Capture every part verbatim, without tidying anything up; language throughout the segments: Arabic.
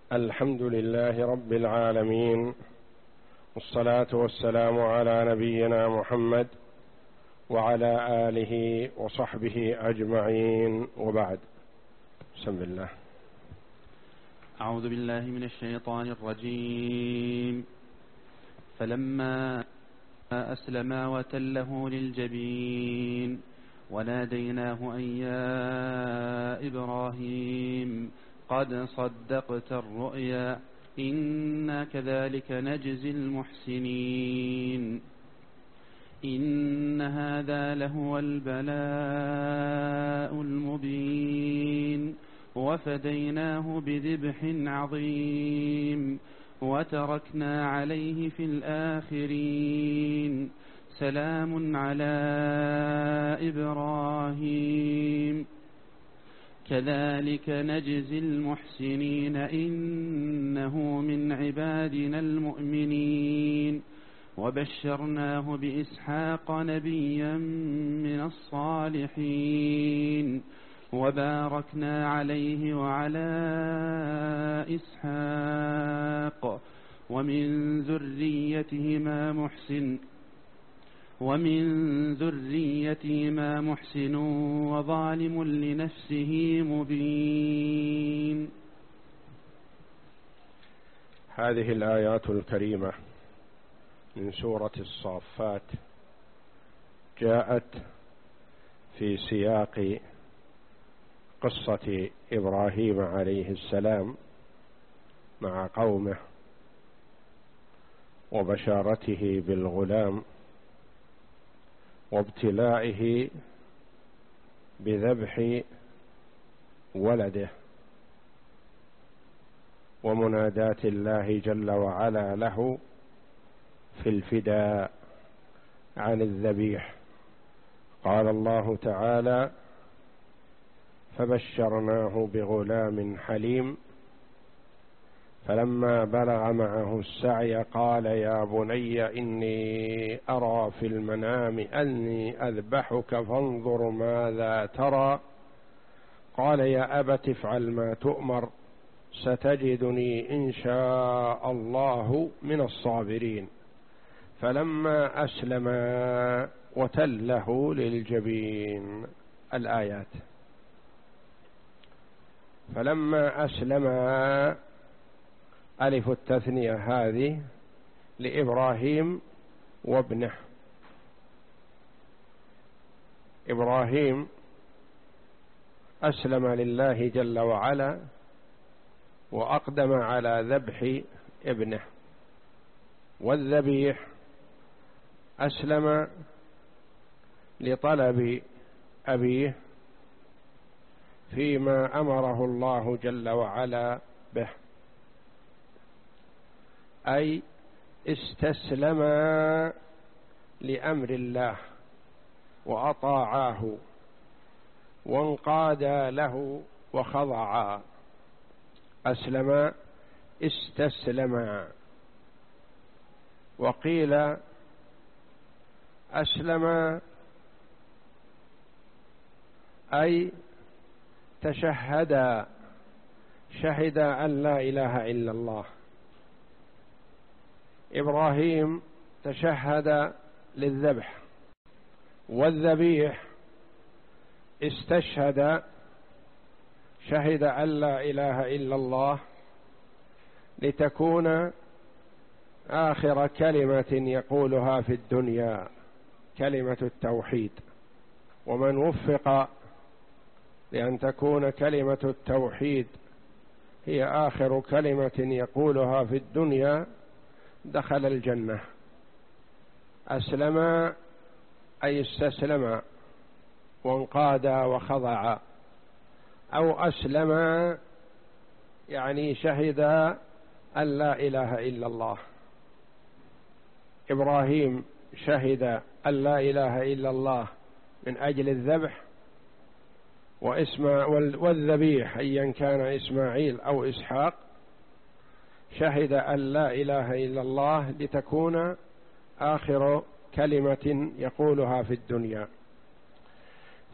الحمد لله رب العالمين، والصلاة والسلام على نبينا محمد وعلى آله وصحبه أجمعين، وبعد. بسم الله. أعوذ بالله من الشيطان الرجيم. فلما أسلما وتله للجبين وناديناه أن يا إبراهيم قد صدقت الرؤيا إنا كذلك نجزي المحسنين إن هذا لهو البلاء المبين وفديناه بذبح عظيم وتركنا عليه في الآخرين سلام على إبراهيم كذلك نجزي المحسنين إنه من عبادنا المؤمنين وبشرناه بإسحاق نبيا من الصالحين وباركنا عليه وعلى إسحاق ومن ذريتهما محسن ومن ذريتهما محسن وظالم لنفسه مبين. هذه الآيات الكريمة من سورة الصافات جاءت في سياق قصة إبراهيم عليه السلام مع قومه وبشارته بالغلام وابتلائه بذبح ولده ومناداة الله جل وعلا له في الفداء عن الذبيح. قال الله تعالى: فبشرناه بغلام حليم فلما بلغ معه السعي قال يا بني إني أرى في المنام أني أذبحك فانظر ماذا ترى قال يا أبت افعل ما تؤمر ستجدني إن شاء الله من الصابرين فلما أسلما وتله للجبين. الآيات. فلما أسلما ألف التثنية هذه لإبراهيم وابنه. إبراهيم أسلم لله جل وعلا وأقدم على ذبح ابنه، والذبيح أسلم لطلب أبيه فيما أمره الله جل وعلا به، أي استسلم لأمر الله وأطاعاه وانقادا له وخضعا. أسلم استسلم. وقيل أسلم أي تشهد، شهد أن لا إله إلا الله. إبراهيم تشهد للذبح، والذبيح استشهد، شهد أن لا إله إلا الله لتكون آخر كلمة يقولها في الدنيا، كلمة التوحيد. ومن وفق لأن تكون كلمة التوحيد هي آخر كلمة يقولها في الدنيا دخل الجنة. أسلم أي استسلم وانقاد وخضع، أو أسلم يعني شهد أن لا إله إلا الله. إبراهيم شهد أن لا إله إلا الله من أجل الذبح، وإسما والذبيح أيا كان إسماعيل أو إسحاق شهد أن لا إله إلا الله لتكون آخر كلمة يقولها في الدنيا.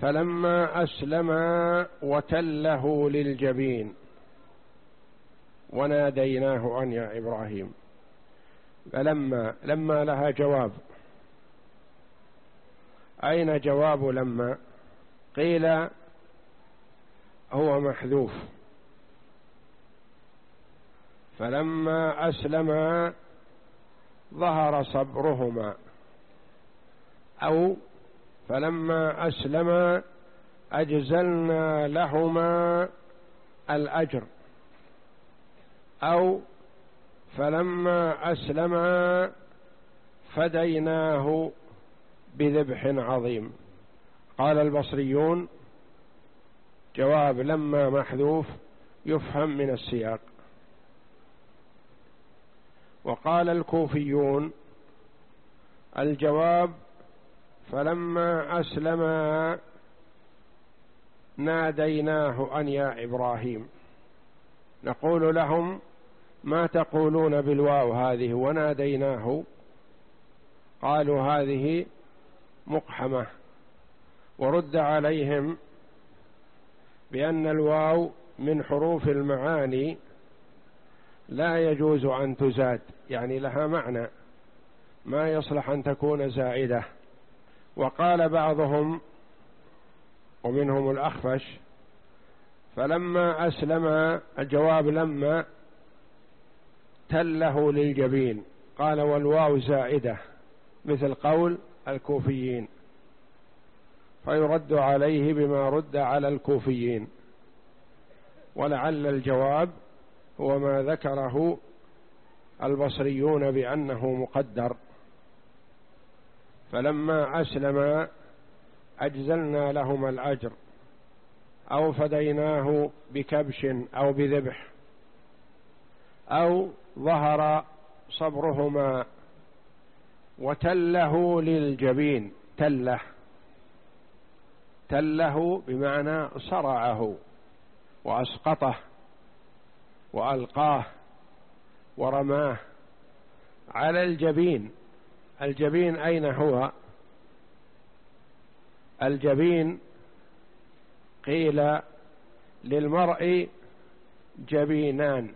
فلما أسلما وتله للجبين، وناديناه أن يا إبراهيم. فلما لما لها جواب. أين جواب لما؟ قيل هو محذوف. فلما أسلما ظهر صبرهما، أو فلما أسلما أجزلنا لهما الأجر، أو فلما أسلما فديناه بذبح عظيم. قال البصريون جواب لما محذوف يفهم من السياق. وقال الكوفيون الجواب فلما أسلما ناديناه أن يا إبراهيم. نقول لهم ما تقولون بالواو هذه وناديناه؟ قالوا هذه مقحمة، ورد عليهم بأن الواو من حروف المعاني لا يجوز أن تزاد، يعني لها معنى ما يصلح أن تكون زائدة. وقال بعضهم ومنهم الأخفش فلما أسلم الجواب لما تله للجبين، قال والواو زائدة مثل قول الكوفيين، فيرد عليه بما رد على الكوفيين. ولعل الجواب هو ما ذكره البصريون بأنه مقدر. فلما أسلم أجزلنا لهما الأجر، أو فديناه بكبش أو بذبح، أو ظهر صبرهما وتله للجبين. تله تله بمعنى صرعه وأسقطه وألقاه ورماه على الجبين. الجبين أين هو؟ الجبين قيل للمرء جبينان،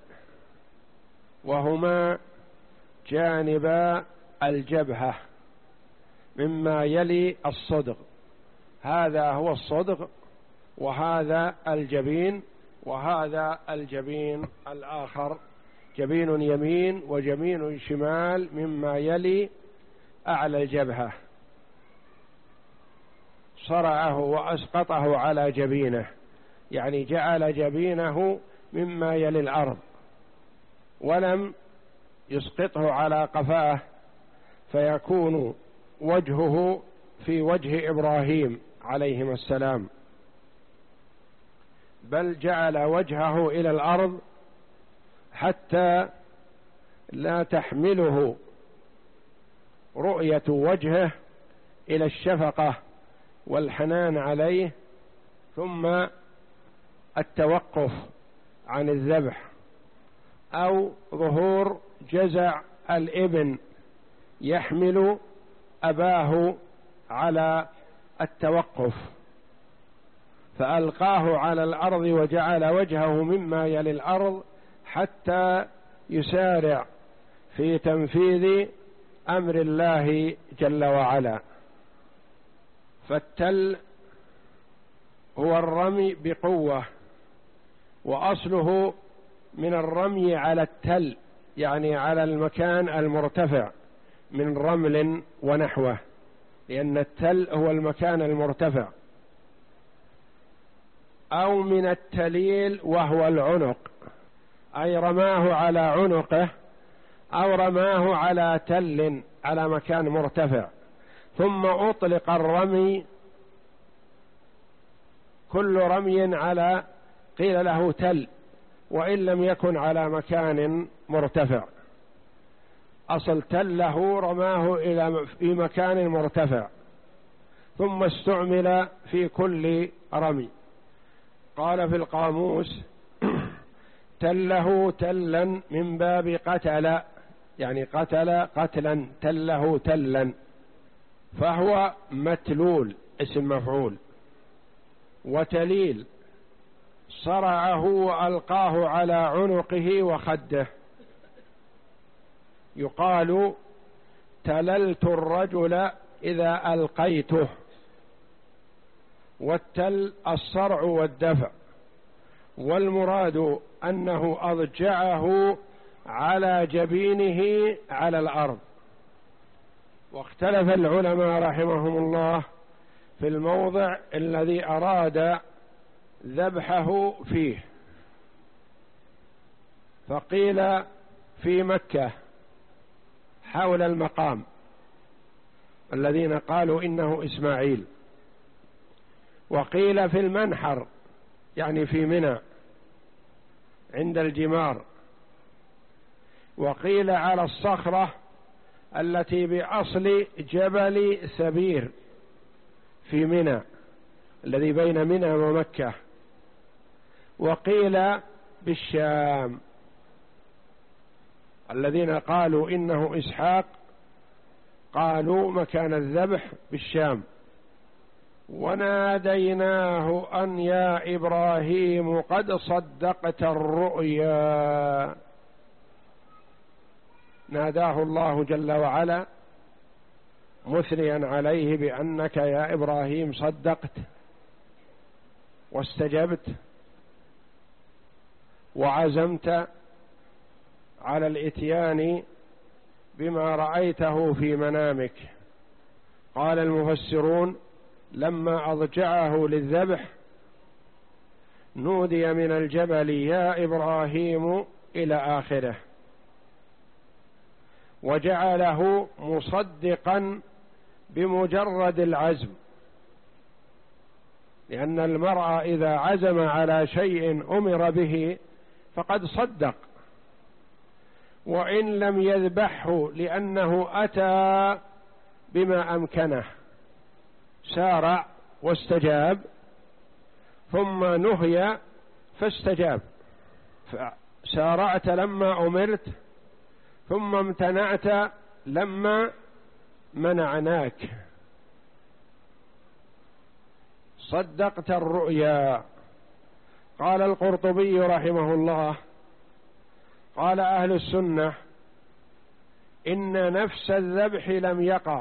وهما جانبا الجبهة مما يلي الصدغ، هذا هو الصدغ وهذا الجبين، وهذا الجبين الآخر جبين يمين وجبين شمال مما يلي أعلى الجبهة. صرعه وأسقطه على جبينه، يعني جعل جبينه مما يلي الأرض، ولم يسقطه على قفاه فيكون وجهه في وجه إبراهيم عليهما السلام، بل جعل وجهه إلى الأرض حتى لا تحمله رؤية وجهه إلى الشفقة والحنان عليه، ثم التوقف عن الذبح، أو ظهور جزع الابن يحمل أباه على التوقف، فألقاه على الأرض وجعل وجهه مما يلي الأرض حتى يسارع في تنفيذ أمر الله جل وعلا. فالتل هو الرمي بقوة، وأصله من الرمي على التل، يعني على المكان المرتفع من رمل ونحوه، لأن التل هو المكان المرتفع، أو من التليل وهو العنق، أي رماه على عنقه أو رماه على تل على مكان مرتفع، ثم أطلق الرمي كل رمي على قيل له تل وإن لم يكن على مكان مرتفع. أصل تله رماه إلى في مكان مرتفع ثم استعمل في كل رمي. قال في القاموس تله تلا من باب قتل، يعني قتل قتلا، تله تلا، فهو متلول اسم مفعول. وتليل صرعه وألقاه على عنقه وخده. يقال تللت الرجل إذا ألقيته، والتل الصرع والدفع، والمراد أنه أضجعه على جبينه على الأرض. واختلف العلماء رحمهم الله في الموضع الذي أراد ذبحه فيه، فقيل في مكة حول المقام الذين قالوا إنه إسماعيل، وقيل في المنحر يعني في منى عند الجمار، وقيل على الصخرة التي بأصل جبل سبير في منى الذي بين منى ومكة، وقيل بالشام. الذين قالوا إنه إسحاق قالوا مكان الذبح بالشام. وناديناه أن يا إبراهيم قد صدقت الرؤيا، ناداه الله جل وعلا مثنيا عليه بأنك يا إبراهيم صدقت واستجبت وعزمت على الإتيان بما رأيته في منامك. قال المفسرون لما أضجعه للذبح نودي من الجبل يا إبراهيم إلى آخره، وجعله مصدقا بمجرد العزم، لأن المرء إذا عزم على شيء أمر به فقد صدق، وإن لم يذبحه لأنه أتى بما أمكنه سارع واستجاب، ثم نهي فاستجاب. سارعت لما أمرت، ثم امتنعت لما منعناك. صدقت الرؤيا. قال القرطبي رحمه الله قال أهل السنة إن نفس الذبح لم يقع،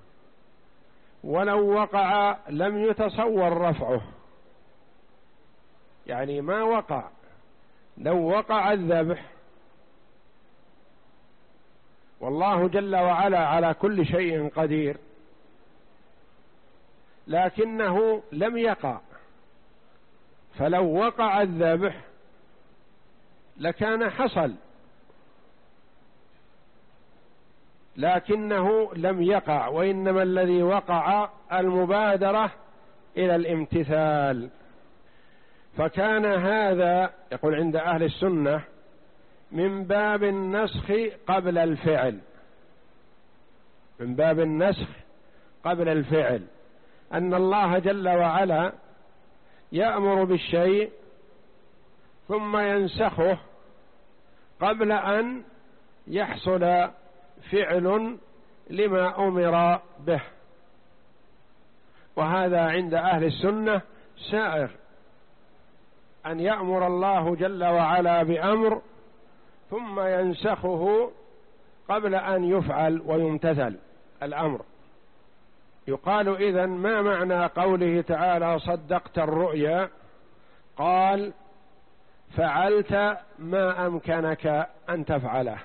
ولو وقع لم يتصور رفعه، يعني ما وقع. لو وقع الذبح، والله جل وعلا على كل شيء قدير، لكنه لم يقع، فلو وقع الذبح لكان حصل، لكنه لم يقع، وإنما الذي وقع المبادرة إلى الامتثال. فكان هذا يقول عند أهل السنة من باب النسخ قبل الفعل، من باب النسخ قبل الفعل، أن الله جل وعلا يأمر بالشيء ثم ينسخه قبل أن يحصل فعل لما أمر به. وهذا عند أهل السنة سائر، أن يأمر الله جل وعلا بأمر ثم ينسخه قبل أن يفعل ويمتثل الأمر. يقال إذن ما معنى قوله تعالى صدقت الرؤيا؟ قال فعلت ما أمكنك أن تفعله،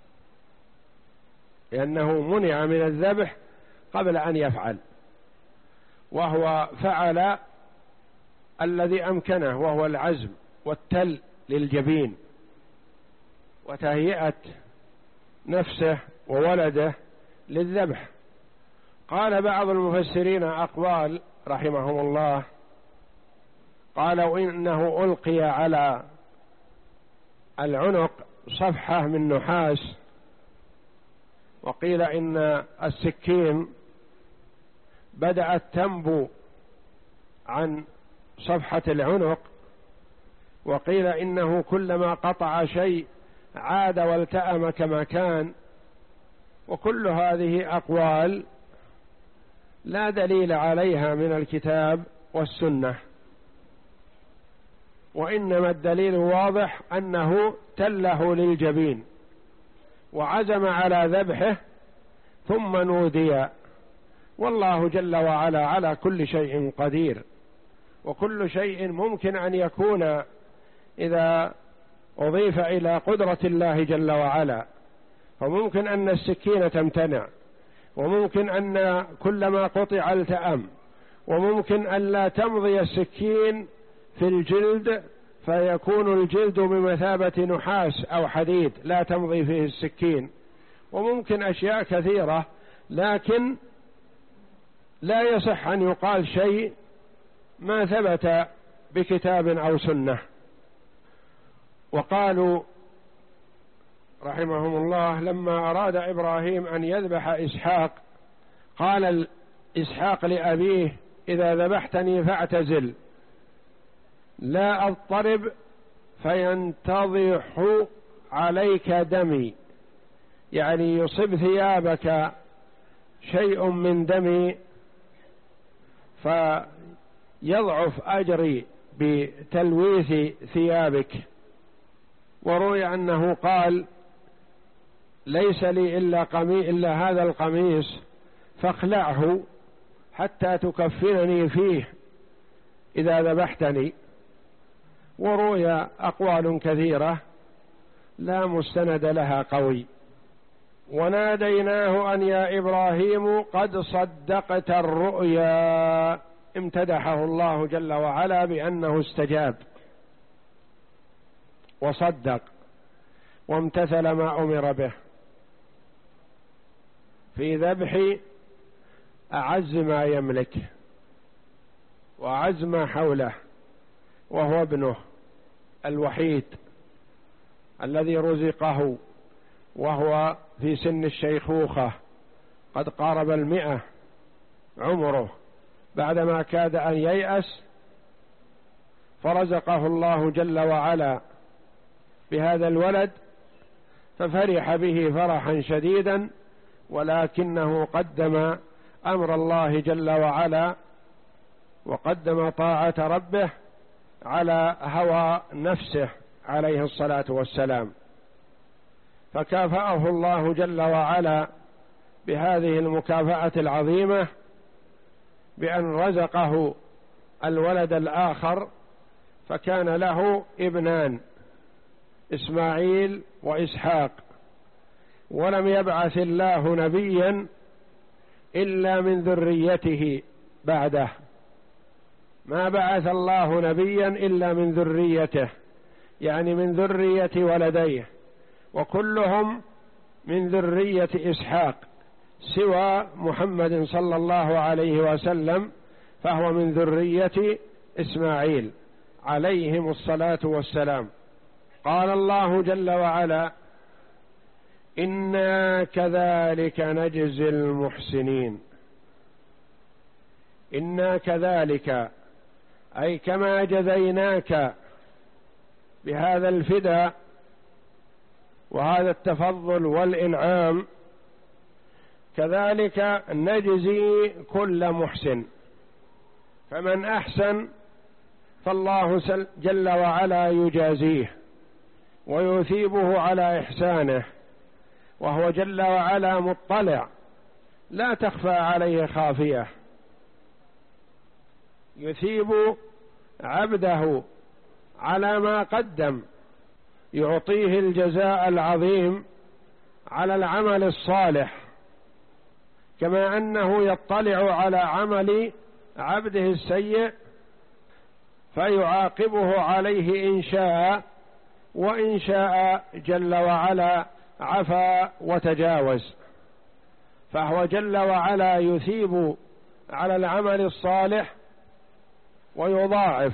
لأنه منع من الذبح قبل أن يفعل، وهو فعل الذي أمكنه، وهو العزم والتل للجبين وتهيئة نفسه وولده للذبح. قال بعض المفسرين أقوال رحمهم الله، قالوا إنه ألقي على العنق صفحة من نحاس، وقيل إن السكين بدأت تنبو عن صفحة العنق، وقيل إنه كلما قطع شيء عاد والتأم كما كان. وكل هذه أقوال لا دليل عليها من الكتاب والسنة. وإنما الدليل واضح أنه تله للجبين وعزم على ذبحه ثم نودي. والله جل وعلا على كل شيء قدير، وكل شيء ممكن أن يكون إذا أضيف إلى قدرة الله جل وعلا، فممكن أن السكين تمتنع، وممكن أن كلما قطع التأم، وممكن أن لا تمضي السكين في الجلد فيكون الجلد بمثابة نحاس أو حديد لا تمضي فيه السكين، وممكن أشياء كثيرة، لكن لا يصح أن يقال شيء ما ثبت بكتاب أو سنة. وقالوا رحمهم الله لما أراد إبراهيم أن يذبح إسحاق قال إسحاق لأبيه: إذا ذبحتني فاعتزل، لا أضطرب فينتضح عليك دمي، يعني يصب ثيابك شيء من دمي فيضعف أجري بتلويث ثيابك. وروي أنه قال: ليس لي إلا, قمي إلا هذا القميص فاخلعه حتى تكفنني فيه إذا ذبحتني. وروي أقوال كثيرة لا مستند لها قوي. وناديناه أن يا إبراهيم قد صدقت الرؤيا، امتدحه الله جل وعلا بأنه استجاب وصدق وامتثل ما أمر به في ذبح أعز ما يملك وأعز ما حوله، وهو ابنه الوحيد الذي رزقه وهو في سن الشيخوخة، قد قارب المئة عمره، بعدما كاد أن ييأس فرزقه الله جل وعلا بهذا الولد، ففرح به فرحا شديدا، ولكنه قدم أمر الله جل وعلا وقدم طاعة ربه على هوى نفسه عليه الصلاة والسلام، فكافأه الله جل وعلا بهذه المكافأة العظيمة بأن رزقه الولد الآخر، فكان له ابنان إسماعيل وإسحاق. ولم يبعث الله نبيا إلا من ذريته بعده، ما بعث الله نبيا إلا من ذريته، يعني من ذرية ولديه، وكلهم من ذرية إسحاق سوى محمد صلى الله عليه وسلم، فهو من ذرية إسماعيل عليهم الصلاة والسلام. قال الله جل وعلا: إنا كذلك نجزي المحسنين. إنا كذلك أي كما جزيناك بهذا الفداء وهذا التفضل والإنعام، كذلك نجزي كل محسن، فمن أحسن فالله جل وعلا يجازيه ويثيبه على إحسانه، وهو جل وعلا مطلع لا تخفى عليه خافية، يثيب عبده على ما قدم، يعطيه الجزاء العظيم على العمل الصالح، كما أنه يطلع على عمل عبده السيء فيعاقبه عليه إن شاء، وإن شاء جل وعلا عفا وتجاوز، فهو جل وعلا يثيب على العمل الصالح ويضاعف.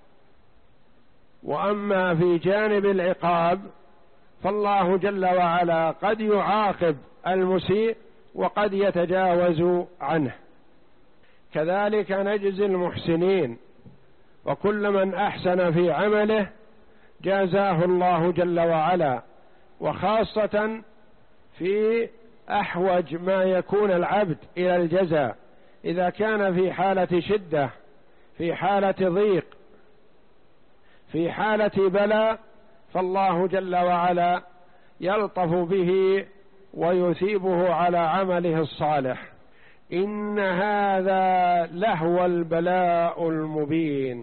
وأما في جانب العقاب فالله جل وعلا قد يعاقب المسيء وقد يتجاوز عنه. كذلك نجزي المحسنين، وكل من أحسن في عمله جازاه الله جل وعلا، وخاصة في أحوج ما يكون العبد إلى الجزاء، إذا كان في حالة شدة، في حالة ضيق، في حالة بلاء فالله جل وعلا يلطف به ويثيبه على عمله الصالح. إن هذا لهو البلاء المبين،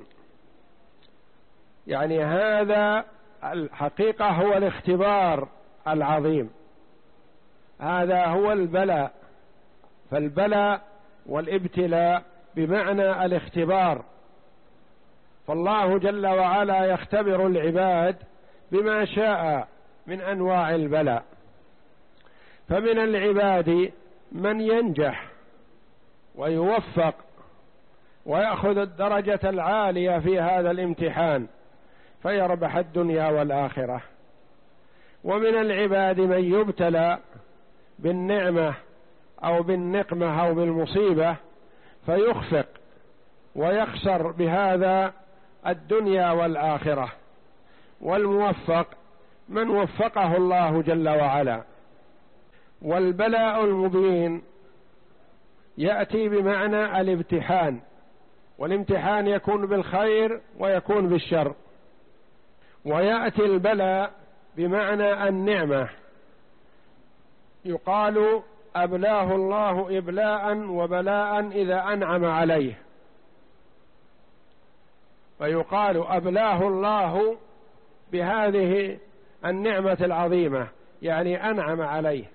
يعني هذا الحقيقة هو الاختبار العظيم، هذا هو البلاء. فالبلاء والابتلاء بمعنى الاختبار، فالله جل وعلا يختبر العباد بما شاء من أنواع البلاء. فمن العباد من ينجح ويوفق ويأخذ الدرجة العالية في هذا الامتحان فيربح الدنيا والآخرة، ومن العباد من يبتلى بالنعمة أو بالنقمة أو بالمصيبة فيخفق ويخسر بهذا الدنيا والآخرة. والموفق من وفقه الله جل وعلا. والبلاء المبين يأتي بمعنى الامتحان، والامتحان يكون بالخير ويكون بالشر. ويأتي البلاء بمعنى النعمة، يقال أبلاه الله إبلاء وبلاء إذا أنعم عليه، فيقال أبلاه الله بهذه النعمة العظيمة، يعني أنعم عليه.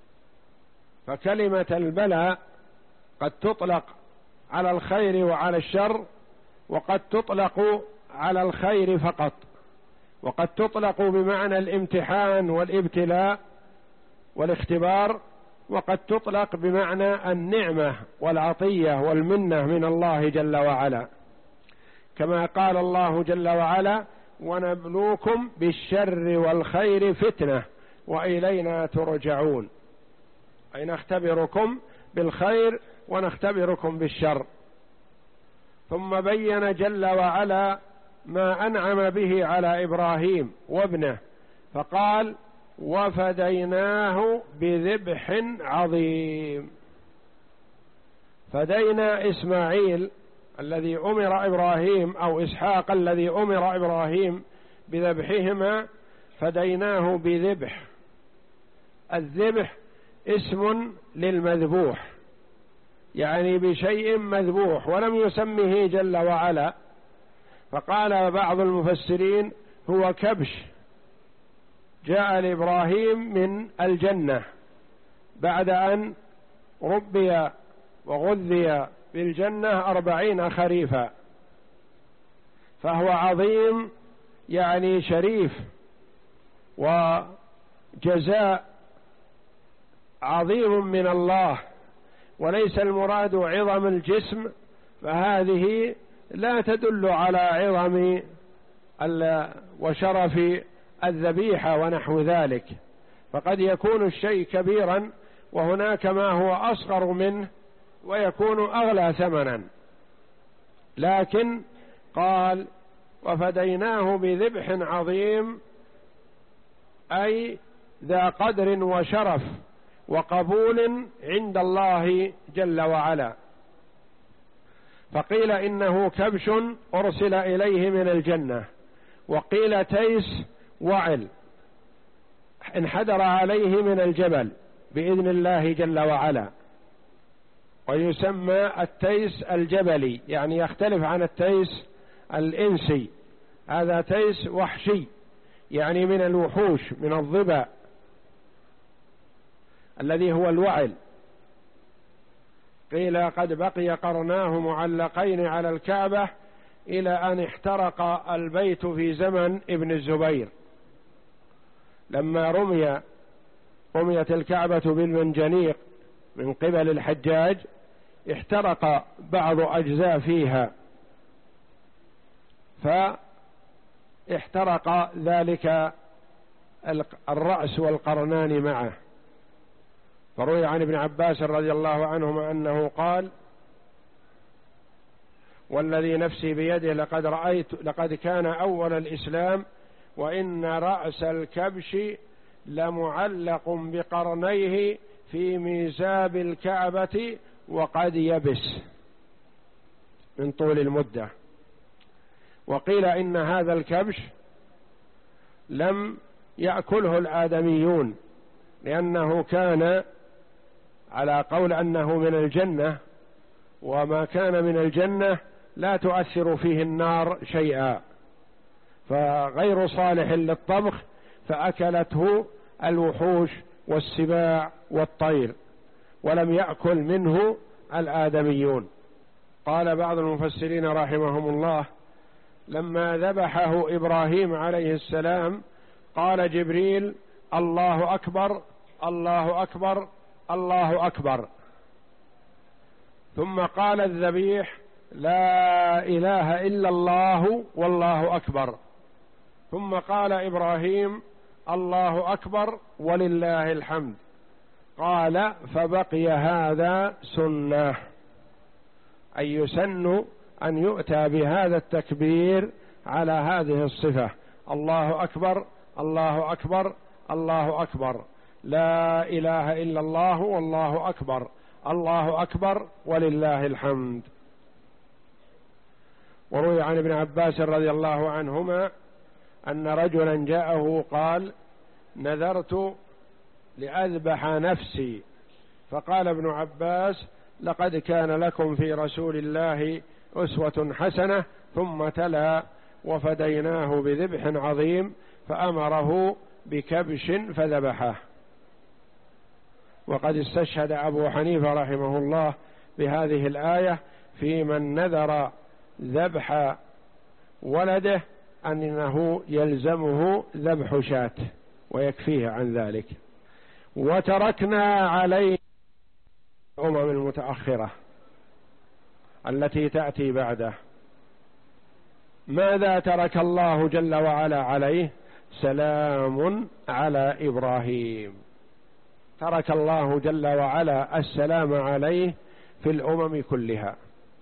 فكلمة البلاء قد تطلق على الخير وعلى الشر، وقد تطلق على الخير فقط، وقد تطلق بمعنى الامتحان والابتلاء والاختبار، وقد تطلق بمعنى النعمة والعطية والمنة من الله جل وعلا، كما قال الله جل وعلا: ونبلوكم بالشر والخير فتنة وإلينا ترجعون، أي نختبركم بالخير ونختبركم بالشر. ثم بين جل وعلا ما أنعم به على إبراهيم وابنه، فقال: وفديناه بذبح عظيم. فدينا إسماعيل الذي أمر إبراهيم أو إسحاق الذي أمر إبراهيم بذبحهما، فديناه بذبح. الذبح اسم للمذبوح، يعني بشيء مذبوح، ولم يسمه جل وعلا، فقال بعض المفسرين: هو كبش جاء لإبراهيم من الجنة بعد أن ربي وغذي بالجنة أربعين خريفا، فهو عظيم يعني شريف، وجزاء عظيم من الله. وليس المراد عظم الجسم، فهذه لا تدل على عظم وشرف الذبيحة ونحو ذلك، فقد يكون الشيء كبيرا وهناك ما هو أصغر منه ويكون أغلى ثمنا. لكن قال: وفديناه بذبح عظيم، أي ذا قدر وشرف وقبول عند الله جل وعلا. فقيل إنه كبش أرسل إليه من الجنة، وقيل تيس وعل انحدر عليه من الجبل بإذن الله جل وعلا، ويسمى التيس الجبلي، يعني يختلف عن التيس الإنسي. هذا تيس وحشي، يعني من الوحوش، من الظباء الذي هو الوعل. قيل قد بقي قرناه معلقين على الكعبة إلى أن احترق البيت في زمن ابن الزبير، لما رمي رميت الكعبة بالمنجنيق من قبل الحجاج احترق بعض أجزاء فيها، فاحترق ذلك الرأس والقرنان معه. فروي عن ابن عباس رضي الله عنهما أنه قال: والذي نفسي بيده لقد رأيت لقد كان أول الإسلام وإن رأس الكبش لمعلق بقرنيه في ميزاب الكعبة وقد يبس من طول المدة. وقيل إن هذا الكبش لم يأكله الآدميون لأنه كان على قول أنه من الجنة، وما كان من الجنة لا تؤثر فيه النار شيئا، فغير صالح للطبخ، فأكلته الوحوش والسباع والطير ولم يأكل منه الآدميون. قال بعض المفسرين رحمهم الله: لما ذبحه إبراهيم عليه السلام قال جبريل: الله أكبر الله أكبر الله أكبر، ثم قال الذبيح: لا إله إلا الله والله أكبر، ثم قال إبراهيم: الله أكبر ولله الحمد. قال: فبقي هذا سنة، أي يسن أن يؤتى بهذا التكبير على هذه الصفة: الله أكبر الله أكبر الله أكبر، لا إله إلا الله والله أكبر، الله أكبر ولله الحمد. وروي عن ابن عباس رضي الله عنهما أن رجلا جاءه قال: نذرت لأذبح نفسي، فقال ابن عباس: لقد كان لكم في رسول الله أسوة حسنة، ثم تلا: وفديناه بذبح عظيم، فأمره بكبش فذبحه. وقد استشهد أبو حنيفة رحمه الله بهذه الآية في من نذر ذبح ولده أنه يلزمه ذبح شاة ويكفيه عن ذلك. وتركنا عليه الأمم المتأخرة التي تأتي بعده. ماذا ترك الله جل وعلا عليه؟ سلام على إبراهيم. ترك الله جل وعلا السلام عليه في الأمم كلها،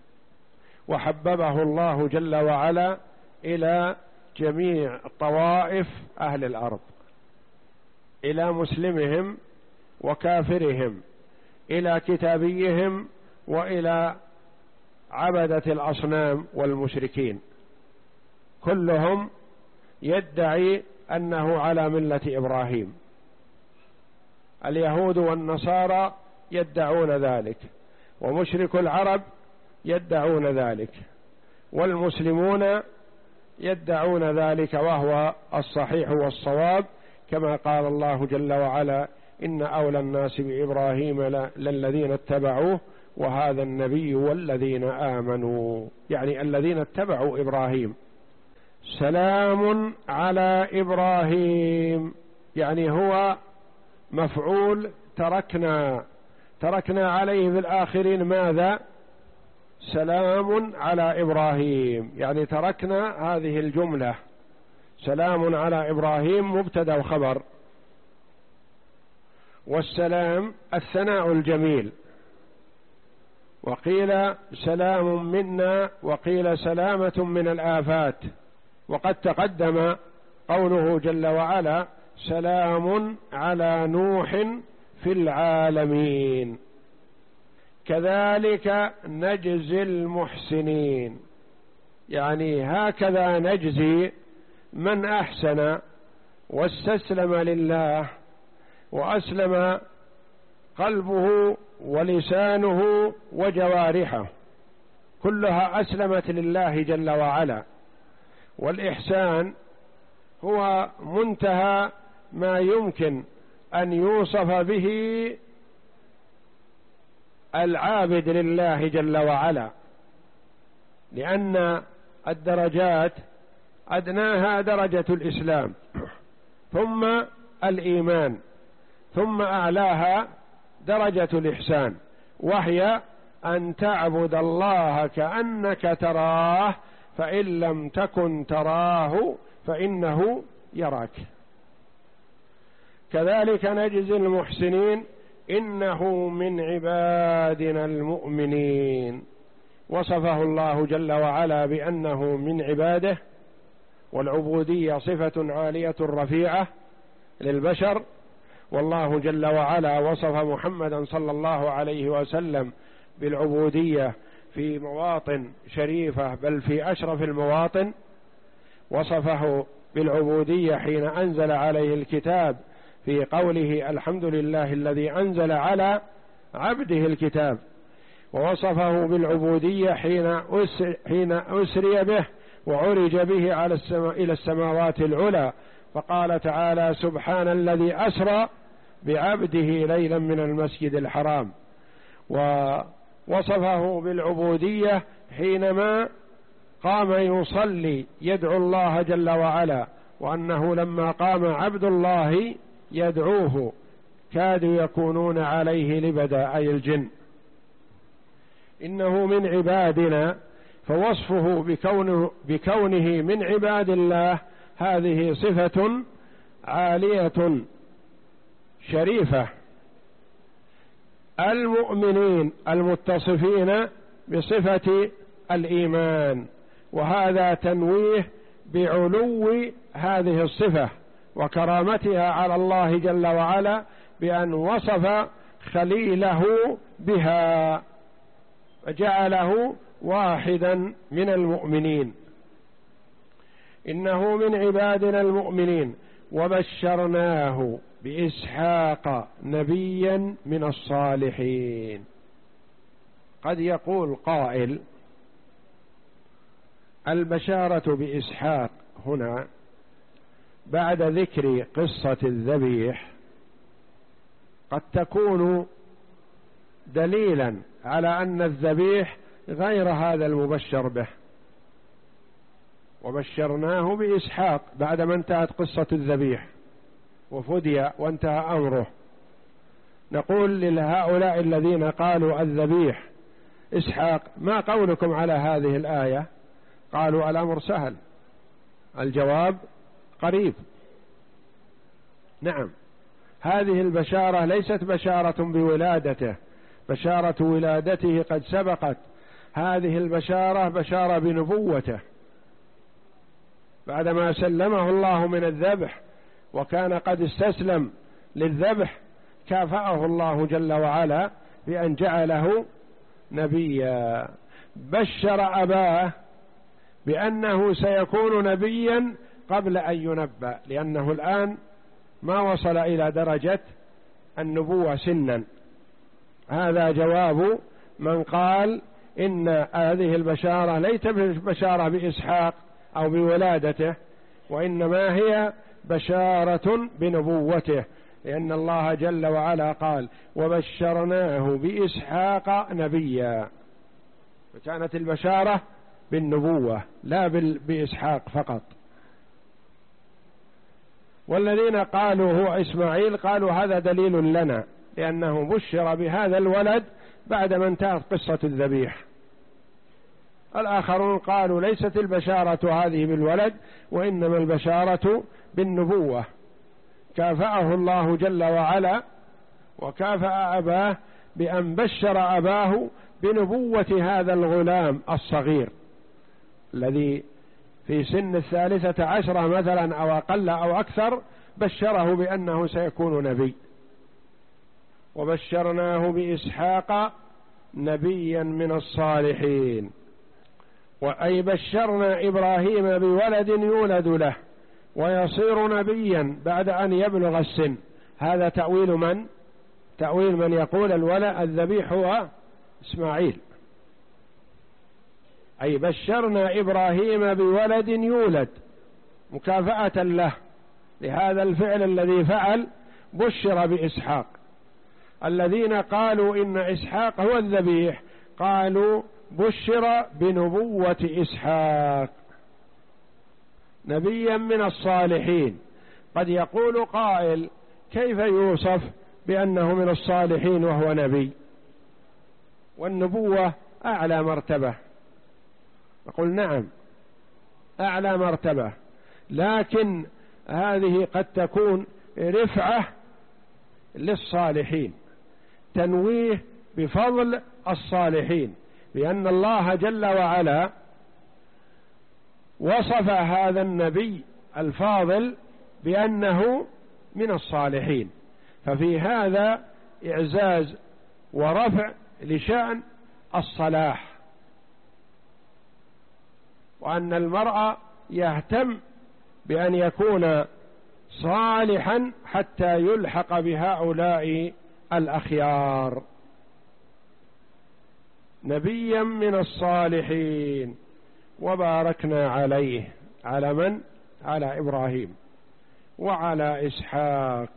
وحببه الله جل وعلا إلى جميع طوائف أهل الأرض، إلى مسلمهم وكافرهم، إلى كتابيهم وإلى عبدة الأصنام والمشركين، كلهم يدعي أنه على ملة إبراهيم. اليهود والنصارى يدعون ذلك، ومشرك العرب يدعون ذلك، والمسلمون يدعون ذلك، وهو الصحيح والصواب، كما قال الله جل وعلا: إن أولى الناس بإبراهيم للذين اتبعوه وهذا النبي والذين آمنوا، يعني الذين اتبعوا إبراهيم. سلام على إبراهيم يعني هو مفعول تركنا، تركنا عليه في الآخرين ماذا؟ سلام على إبراهيم، يعني تركنا هذه الجملة. سلام على إبراهيم مبتدأ وخبر، والسلام الثناء الجميل، وقيل سلام منا، وقيل سلامة من الآفات. وقد تقدم قوله جل وعلا: سلام على نوح في العالمين كذلك نجزي المحسنين، يعني هكذا نجزي من أحسن واستسلم لله وأسلم قلبه ولسانه وجوارحه، كلها أسلمت لله جل وعلا. والإحسان هو منتهى ما يمكن أن يوصف به العابد لله جل وعلا، لأن الدرجات أدناها درجة الإسلام، ثم الإيمان، ثم أعلاها درجة الإحسان، وهي أن تعبد الله كأنك تراه، فإن لم تكن تراه فإنه يراك. كذلك نجزي المحسنين إنه من عبادنا المؤمنين. وصفه الله جل وعلا بأنه من عباده، والعبودية صفة عالية رفيعة للبشر، والله جل وعلا وصف محمدا صلى الله عليه وسلم بالعبودية في مواطن شريفة، بل في أشرف المواطن، وصفه بالعبودية حين أنزل عليه الكتاب في قوله الحمد لله الذي أنزل على عبده الكتاب، ووصفه بالعبودية حين حين أسري به وعرج به على السماء إلى السماوات العلى، فقال تعالى سبحان الذي أسرى بعبده ليلا من المسجد الحرام. ووصفه بالعبودية حينما قام يصلي يدعو الله جل وعلا، وأنه لما قام عبد الله يدعوه كادوا يكونون عليه لبدا أي الجن، إنه من عبادنا، فوصفه بكونه, بكونه من عباد الله هذه صفة عالية شريفة. المؤمنين المتصفين بصفة الإيمان، وهذا تنويه بعلو هذه الصفة وكرامتها على الله جل وعلا بأن وصف خليله بها فجعله واحدا من المؤمنين. إنه من عبادنا المؤمنين وبشرناه بإسحاق نبيا من الصالحين. قد يقول قائل البشارة بإسحاق هنا بعد ذكر قصة الذبيح قد تكون دليلا على أن الذبيح غير هذا المبشر به، وبشرناه بإسحاق بعدما انتهت قصة الذبيح وفدي وانتهى أمره. نقول لهؤلاء الذين قالوا الذبيح إسحاق ما قولكم على هذه الآية؟ قالوا الأمر سهل، الجواب قريب. نعم، هذه البشارة ليست بشارة بولادته، بشارة ولادته قد سبقت، هذه البشارة بشارة بنبوته بعدما سلمه الله من الذبح وكان قد استسلم للذبح، كافأه الله جل وعلا بأن جعله نبيا. بشر أباه بأنه سيكون نبيا قبل أن ينبأ، لأنه الآن ما وصل إلى درجة النبوة سنا. هذا جواب من قال إن هذه البشارة ليست بشارة بإسحاق أو بولادته، وإنما هي بشارة بنبوته، لأن الله جل وعلا قال وبشرناه بإسحاق نبيا، فكانت البشارة بالنبوة لا بإسحاق فقط. والذين قالوا هو إسماعيل قالوا هذا دليل لنا، لأنه بشر بهذا الولد بعدما انتهت قصة الذبيح. الآخرون قالوا ليست البشارة هذه بالولد، وإنما البشارة بالنبوة، كافأه الله جل وعلا وكافأ أباه بأن بشر أباه بنبوة هذا الغلام الصغير الذي في سن الثالثة عشرة مثلا أو أقل أو أكثر، بشره بأنه سيكون نبي. وبشرناه بإسحاق نبيا من الصالحين، وأي بشرنا إبراهيم بولد يولد له ويصير نبيا بعد أن يبلغ السن. هذا تأويل من؟ تأويل من يقول الولد الذبيح هو إسماعيل. أي بشرنا إبراهيم بولد يولد مكافأة له لهذا الفعل الذي فعل، بشر بإسحاق. الذين قالوا إن إسحاق هو الذبيح قالوا بشر بنبوة إسحاق نبيا من الصالحين. قد يقول قائل كيف يوصف بأنه من الصالحين وهو نبي؟ والنبوة أعلى مرتبة. نقول نعم أعلى مرتبة، لكن هذه قد تكون رفعة للصالحين، تنويه بفضل الصالحين، لأن الله جل وعلا وصف هذا النبي الفاضل بأنه من الصالحين، ففي هذا إعزاز ورفع لشأن الصلاح، وأن المرء يهتم بأن يكون صالحا حتى يلحق بهؤلاء الأخيار، نبيا من الصالحين. وباركنا عليه، على من؟ على إبراهيم وعلى إسحاق،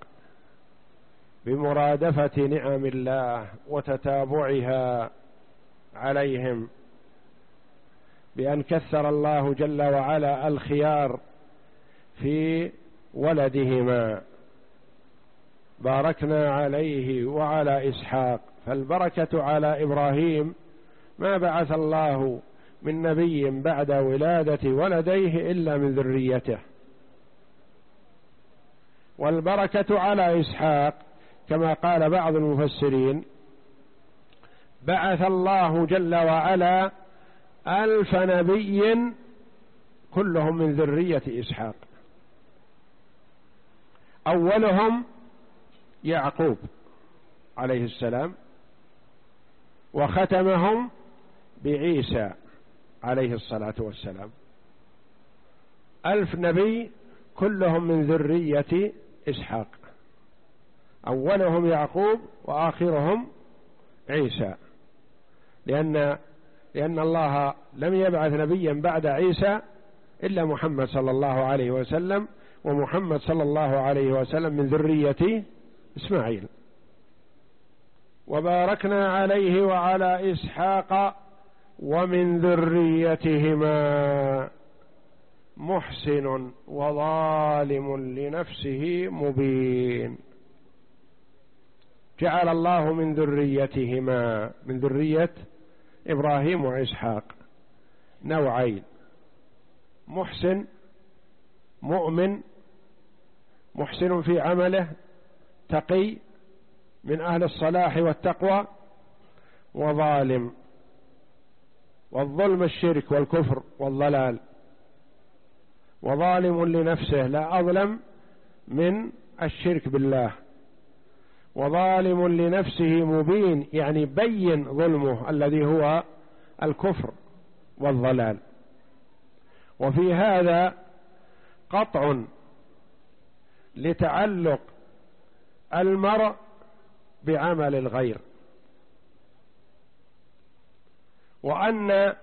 بمرادفة نعم الله وتتابعها عليهم، بأن كثر الله جل وعلا الخيار في ولدهما. باركنا عليه وعلى إسحاق، فالبركة على إبراهيم، ما بعث الله من نبي بعد ولادة ولديه إلا من ذريته. والبركة على إسحاق كما قال بعض المفسرين: بعث الله جل وعلا ألف نبي كلهم من ذرية إسحاق، أولهم يعقوب عليه السلام، وختمهم بعيسى عليه الصلاة والسلام. ألف نبي كلهم من ذرية إسحاق، أولهم يعقوب وآخرهم عيسى، لأن لأن الله لم يبعث نبيا بعد عيسى إلا محمد صلى الله عليه وسلم، ومحمد صلى الله عليه وسلم من ذرية إسماعيل. وباركنا عليه وعلى إسحاق ومن ذريتهما محسن وظالم لنفسه مبين. جعل الله من ذريتهما، من ذرية إبراهيم وإسحاق، نوعين: محسن مؤمن، محسن في عمله، تقي من أهل الصلاح والتقوى، وظالم، والظلم الشرك والكفر والضلال، وظالم لنفسه، لا أظلم من الشرك بالله، وظالم لنفسه مبين، يعني بين ظلمه الذي هو الكفر والضلال. وفي هذا قطع لتعلق المرء بعمل الغير، وأن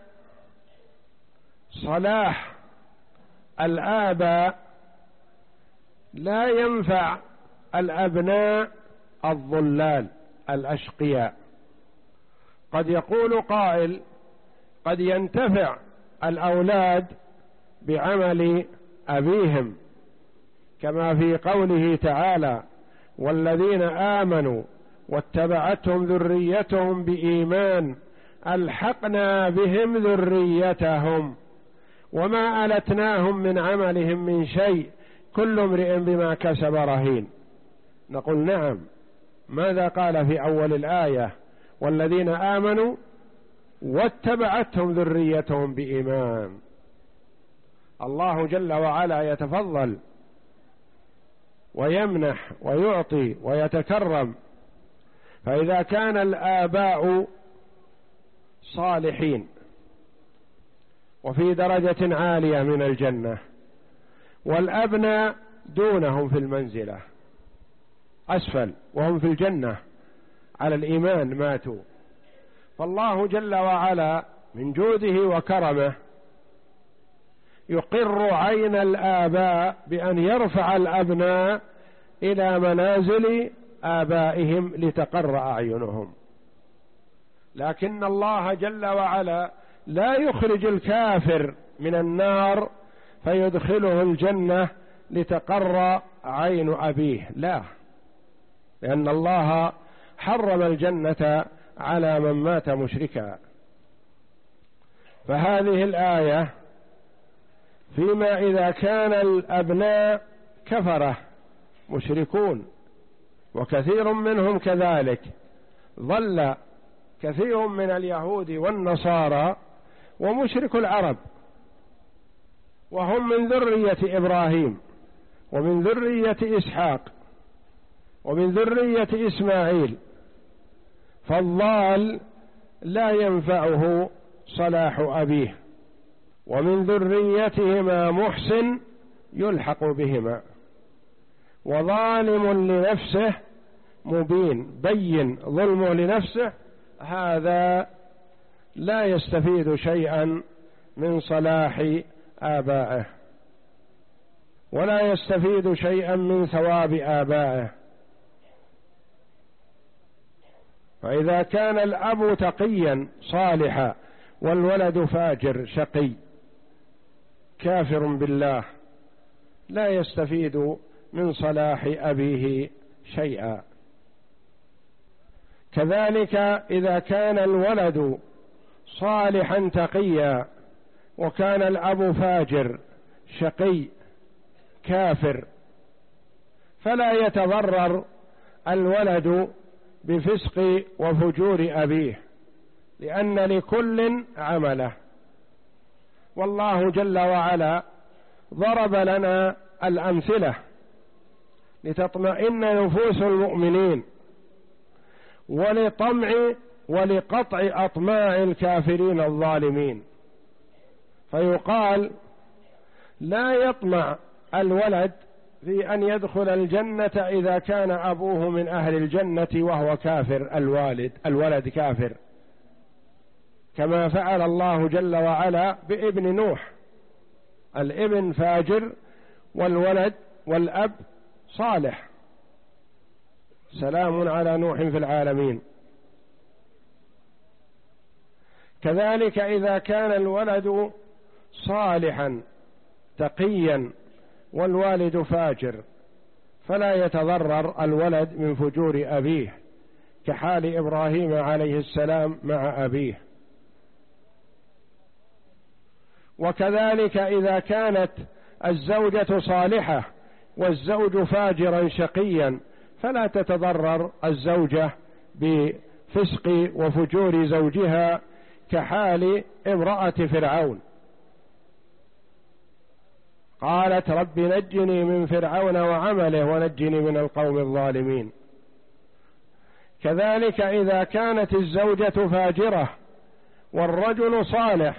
صلاح الآباء لا ينفع الأبناء الضلال الأشقياء. قد يقول قائل: قد ينتفع الأولاد بعمل أبيهم، كما في قوله تعالى: والذين آمنوا واتبعتهم ذريتهم بإيمان ألحقنا بهم ذريتهم وما ألتناهم من عملهم من شيء كل امرئ بما كسب رهين. نقول: نعم. ماذا قال في أول الآية؟ والذين آمنوا واتبعتهم ذريتهم بإيمان. الله جل وعلا يتفضل ويمنح ويعطي ويتكرم، فإذا كان الآباء صالحين وفي درجة عالية من الجنة، والأبناء دونهم في المنزلة أسفل وهم في الجنة على الإيمان ماتوا، فالله جل وعلا من جوده وكرمه يقر عين الآباء بأن يرفع الأبناء إلى منازل آبائهم لتقر أعينهم. لكن الله جل وعلا لا يخرج الكافر من النار فيدخله الجنة لتقر عين أبيه، لا، لأن الله حرم الجنة على من مات مشركا. فهذه الآية فيما إذا كان الأبناء كفرة مشركون، وكثير منهم كذلك، ظل كثير من اليهود والنصارى ومشرك العرب وهم من ذرية إبراهيم ومن ذرية إسحاق ومن ذرية إسماعيل، فالضال لا ينفعه صلاح أبيه ومن ذريتهما محسن يلحق بهما، وظالم لنفسه مبين بين ظلمه لنفسه، هذا لا يستفيد شيئا من صلاح آبائه ولا يستفيد شيئا من ثواب آبائه. فإذا كان الأب تقيا صالحا والولد فاجر شقي كافر بالله لا يستفيد من صلاح أبيه شيئا. كذلك إذا كان الولد صالحا تقيا وكان الأب فاجر شقي كافر، فلا يتضرر الولد بفسق وفجور أبيه، لأن لكل عمله. والله جل وعلا ضرب لنا الأمثلة لتطمئن نفوس المؤمنين ولطمع ولقطع أطماع الكافرين الظالمين، فيقال لا يطمع الولد في أن يدخل الجنة إذا كان أبوه من أهل الجنة وهو كافر، الوالد الولد كافر، كما فعل الله جل وعلا بابن نوح، الابن فاجر والولد والأب صالح، سلام على نوح في العالمين. كذلك إذا كان الولد صالحا تقيا والوالد فاجر فلا يتضرر الولد من فجور أبيه، كحال إبراهيم عليه السلام مع أبيه. وكذلك إذا كانت الزوجة صالحة والزوج فاجرا شقيا فلا تتضرر الزوجة بفسق وفجور زوجها، كحال امرأة فرعون، قالت رب نجني من فرعون وعمله ونجني من القوم الظالمين. كذلك إذا كانت الزوجة فاجرة والرجل صالح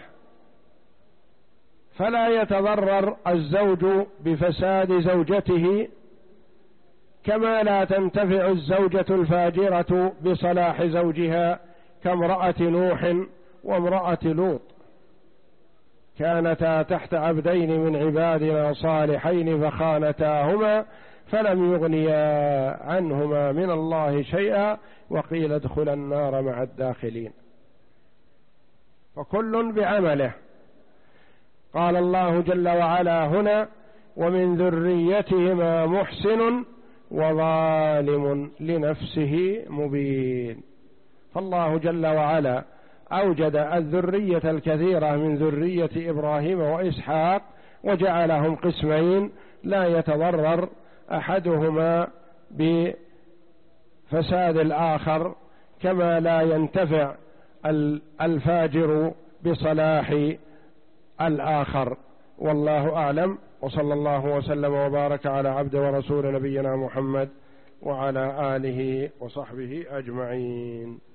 فلا يتضرر الزوج بفساد زوجته، كما لا تنتفع الزوجة الفاجرة بصلاح زوجها، كامرأة نوح وامرأة لوط، كانتا تحت عبدين من عبادنا صالحين فخانتاهما فلم يغنيا عنهما من الله شيئا وقيل ادخلا النار مع الداخلين. فكل بعمله. قال الله جل وعلا هنا ومن ذريتهما محسن وظالم لنفسه مبين. فالله جل وعلا أوجد الذرية الكثيرة من ذرية إبراهيم وإسحاق وجعلهم قسمين، لا يتضرر أحدهما بفساد الآخر، كما لا ينتفع الفاجر بصلاح الآخر. والله أعلم، وصلى الله وسلم وبارك على عبد ورسول نبينا محمد وعلى آله وصحبه أجمعين.